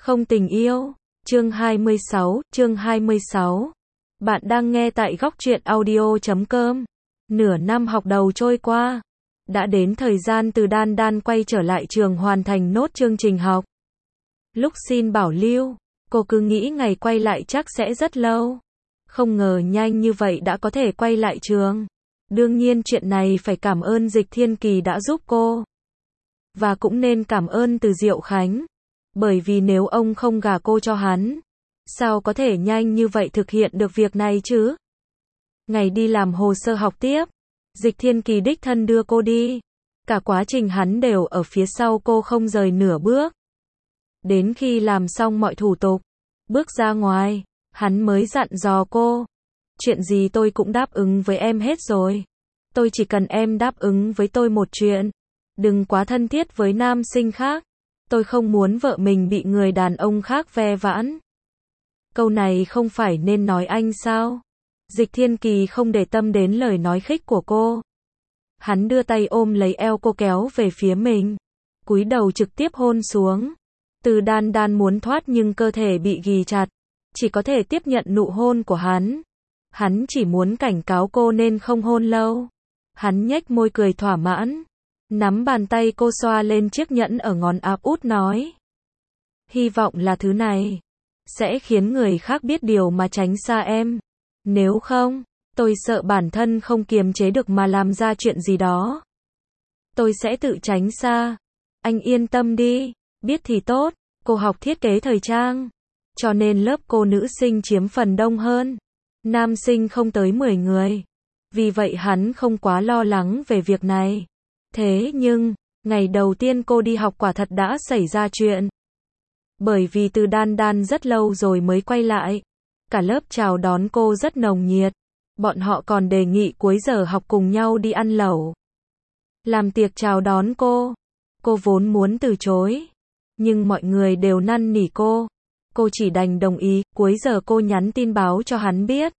Không tình yêu. Chương 26. Bạn đang nghe tại góc truyện audio.com. Nửa năm học đầu trôi qua. Đã đến thời gian từ Đan Đan quay trở lại trường hoàn thành nốt chương trình học. Lúc xin bảo lưu, cô cứ nghĩ ngày quay lại chắc sẽ rất lâu. Không ngờ nhanh như vậy đã có thể quay lại trường. Đương nhiên chuyện này phải cảm ơn Dịch Thiên Kỳ đã giúp cô. Và cũng nên cảm ơn Từ Diệu Khánh. Bởi vì nếu ông không gả cô cho hắn, sao có thể nhanh như vậy thực hiện được việc này chứ? Ngày đi làm hồ sơ học tiếp, Dịch Thiên Kỳ đích thân đưa cô đi. Cả quá trình hắn đều ở phía sau cô không rời nửa bước. Đến khi làm xong mọi thủ tục, bước ra ngoài, hắn mới dặn dò cô. Chuyện gì tôi cũng đáp ứng với em hết rồi. Tôi chỉ cần em đáp ứng với tôi một chuyện. Đừng quá thân thiết với nam sinh khác. Tôi không muốn vợ mình bị người đàn ông khác ve vãn. Câu này không phải nên nói anh sao? Dịch Thiên Kỳ không để tâm đến lời nói khích của cô. Hắn đưa tay ôm lấy eo cô kéo về phía mình. Cúi đầu trực tiếp hôn xuống. Từ Đan Đan muốn thoát nhưng cơ thể bị ghì chặt. Chỉ có thể tiếp nhận nụ hôn của hắn. Hắn chỉ muốn cảnh cáo cô nên không hôn lâu. Hắn nhếch môi cười thỏa mãn. Nắm bàn tay cô xoa lên chiếc nhẫn ở ngón áp út nói. Hy vọng là thứ này sẽ khiến người khác biết điều mà tránh xa em. Nếu không, tôi sợ bản thân không kiềm chế được mà làm ra chuyện gì đó. Tôi sẽ tự tránh xa. Anh yên tâm đi, biết thì tốt, cô học thiết kế thời trang. Cho nên lớp cô nữ sinh chiếm phần đông hơn. Nam sinh không tới 10 người. Vì vậy hắn không quá lo lắng về việc này. Thế nhưng, ngày đầu tiên cô đi học quả thật đã xảy ra chuyện. Bởi vì Từ Đan Đan rất lâu rồi mới quay lại. Cả lớp chào đón cô rất nồng nhiệt. Bọn họ còn đề nghị cuối giờ học cùng nhau đi ăn lẩu. Làm tiệc chào đón cô. Cô vốn muốn từ chối. Nhưng mọi người đều năn nỉ cô. Cô chỉ đành đồng ý. Cuối giờ cô nhắn tin báo cho hắn biết.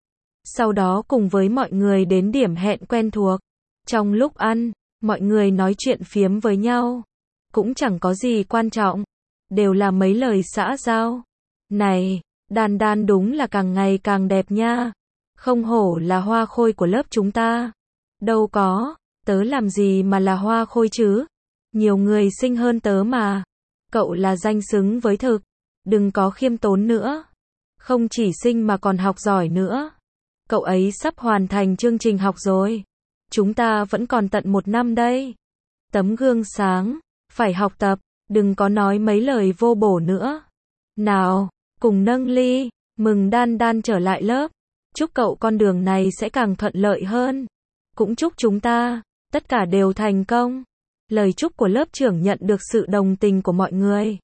Sau đó cùng với mọi người đến điểm hẹn quen thuộc. Trong lúc ăn, mọi người nói chuyện phiếm với nhau. Cũng chẳng có gì quan trọng. Đều là mấy lời xã giao. Này, Đan Đan đúng là càng ngày càng đẹp nha. Không hổ là hoa khôi của lớp chúng ta. Đâu có, tớ làm gì mà là hoa khôi chứ? Nhiều người xinh hơn tớ mà. Cậu là danh xứng với thực. Đừng có khiêm tốn nữa. Không chỉ xinh mà còn học giỏi nữa. Cậu ấy sắp hoàn thành chương trình học rồi. Chúng ta vẫn còn tận 1 năm đây. Tấm gương sáng, phải học tập, đừng có nói mấy lời vô bổ nữa. Nào, cùng nâng ly, mừng Đan Đan trở lại lớp. Chúc cậu con đường này sẽ càng thuận lợi hơn. Cũng chúc chúng ta, tất cả đều thành công. Lời chúc của lớp trưởng nhận được sự đồng tình của mọi người.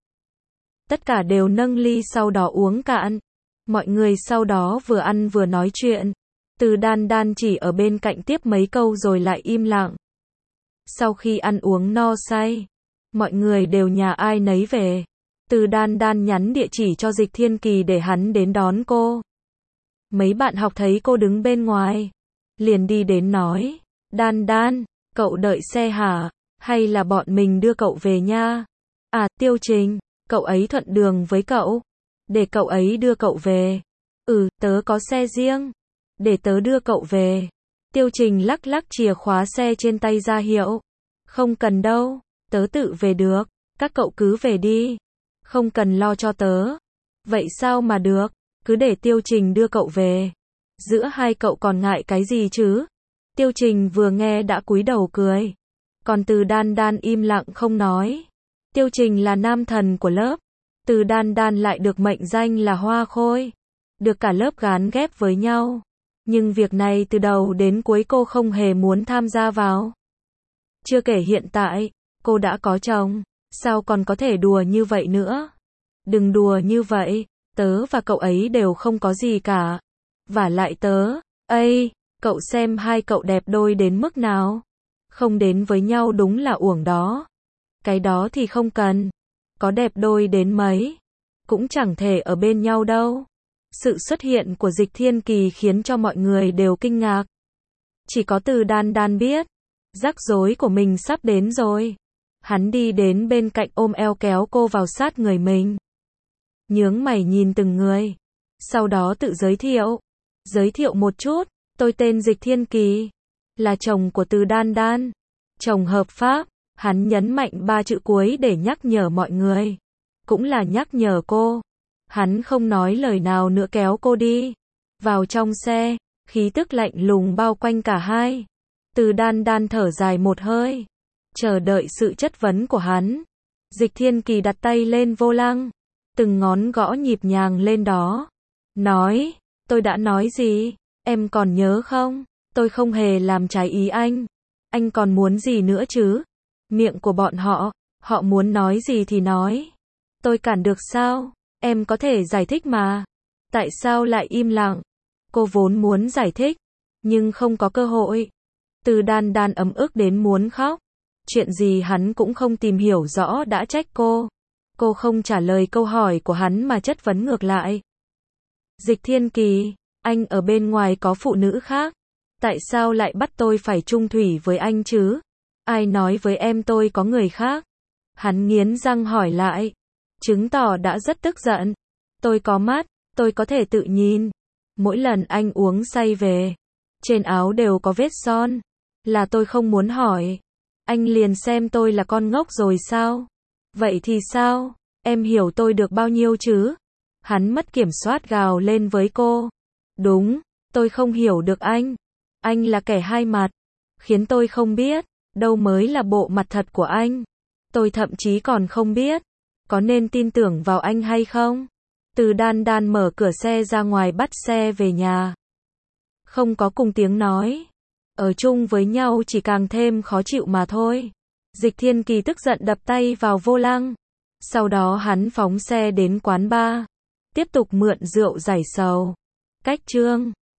Tất cả đều nâng ly sau đó uống cạn. Mọi người sau đó vừa ăn vừa nói chuyện. Từ Đan Đan chỉ ở bên cạnh tiếp mấy câu rồi lại im lặng. Sau khi ăn uống no say, mọi người đều nhà ai nấy về. Từ Đan Đan nhắn địa chỉ cho Dịch Thiên Kỳ để hắn đến đón cô. Mấy bạn học thấy cô đứng bên ngoài, liền đi đến nói, Đan Đan, cậu đợi xe hả? Hay là bọn mình đưa cậu về nha? À, Tiêu Trình, cậu ấy thuận đường với cậu. Để cậu ấy đưa cậu về. Ừ, tớ có xe riêng. Để tớ đưa cậu về. Tiêu Trình lắc lắc chìa khóa xe trên tay ra hiệu. Không cần đâu, tớ tự về được. Các cậu cứ về đi. Không cần lo cho tớ. Vậy sao mà được, cứ để Tiêu Trình đưa cậu về. Giữa hai cậu còn ngại cái gì chứ? Tiêu Trình vừa nghe đã cúi đầu cười. Còn Từ Đan Đan im lặng không nói. Tiêu Trình là nam thần của lớp. Từ Đan Đan lại được mệnh danh là hoa khôi. Được cả lớp gán ghép với nhau. Nhưng việc này từ đầu đến cuối cô không hề muốn tham gia vào. Chưa kể hiện tại, cô đã có chồng. Sao còn có thể đùa như vậy nữa? Đừng đùa như vậy. Tớ và cậu ấy đều không có gì cả. Vả lại tớ. Ây, cậu xem hai cậu đẹp đôi đến mức nào. Không đến với nhau đúng là uổng đó. Cái đó thì không cần. Có đẹp đôi đến mấy, cũng chẳng thể ở bên nhau đâu. Sự xuất hiện của Dịch Thiên Kỳ khiến cho mọi người đều kinh ngạc. Chỉ có Từ Đan Đan biết, rắc rối của mình sắp đến rồi. Hắn đi đến bên cạnh ôm eo kéo cô vào sát người mình. nhướng mày nhìn từng người. Sau đó tự giới thiệu. Giới thiệu một chút, tôi tên Dịch Thiên Kỳ, là chồng của Từ Đan Đan. Chồng hợp pháp, hắn nhấn mạnh 3 chữ cuối để nhắc nhở mọi người. Cũng là nhắc nhở cô. Hắn không nói lời nào nữa kéo cô đi. Vào trong xe, khí tức lạnh lùng bao quanh cả hai. Từ Đan Đan thở dài một hơi, chờ đợi sự chất vấn của hắn. Dịch Thiên Kỳ đặt tay lên vô lăng, từng ngón gõ nhịp nhàng lên đó. Nói, tôi đã nói gì, em còn nhớ không? Tôi không hề làm trái ý anh còn muốn gì nữa chứ? Miệng của bọn họ muốn nói gì thì nói. Tôi cản được sao? Em có thể giải thích mà. Tại sao lại im lặng? Cô vốn muốn giải thích, nhưng không có cơ hội. Từ Đan Đan ấm ức đến muốn khóc. Chuyện gì hắn cũng không tìm hiểu rõ đã trách cô. Cô không trả lời câu hỏi của hắn mà chất vấn ngược lại. Dịch Thiên Kỳ, anh ở bên ngoài có phụ nữ khác. Tại sao lại bắt tôi phải chung thủy với anh chứ? Ai nói với em tôi có người khác? Hắn nghiến răng hỏi lại, chứng tỏ đã rất tức giận. Tôi có mắt, tôi có thể tự nhìn. Mỗi lần anh uống say về, trên áo đều có vết son. Là tôi không muốn hỏi. Anh liền xem tôi là con ngốc rồi sao? Vậy thì sao? Em hiểu tôi được bao nhiêu chứ? Hắn mất kiểm soát gào lên với cô. Đúng, tôi không hiểu được anh. Anh là kẻ hai mặt, khiến tôi không biết đâu mới là bộ mặt thật của anh. Tôi thậm chí còn không biết có nên tin tưởng vào anh hay không. Từ Đan Đan mở cửa xe ra ngoài bắt xe về nhà. Không có cùng tiếng nói. Ở chung với nhau chỉ càng thêm khó chịu mà thôi. Dịch Thiên Kỳ tức giận đập tay vào vô lăng. Sau đó hắn phóng xe đến quán bar. Tiếp tục mượn rượu giải sầu. Cách chương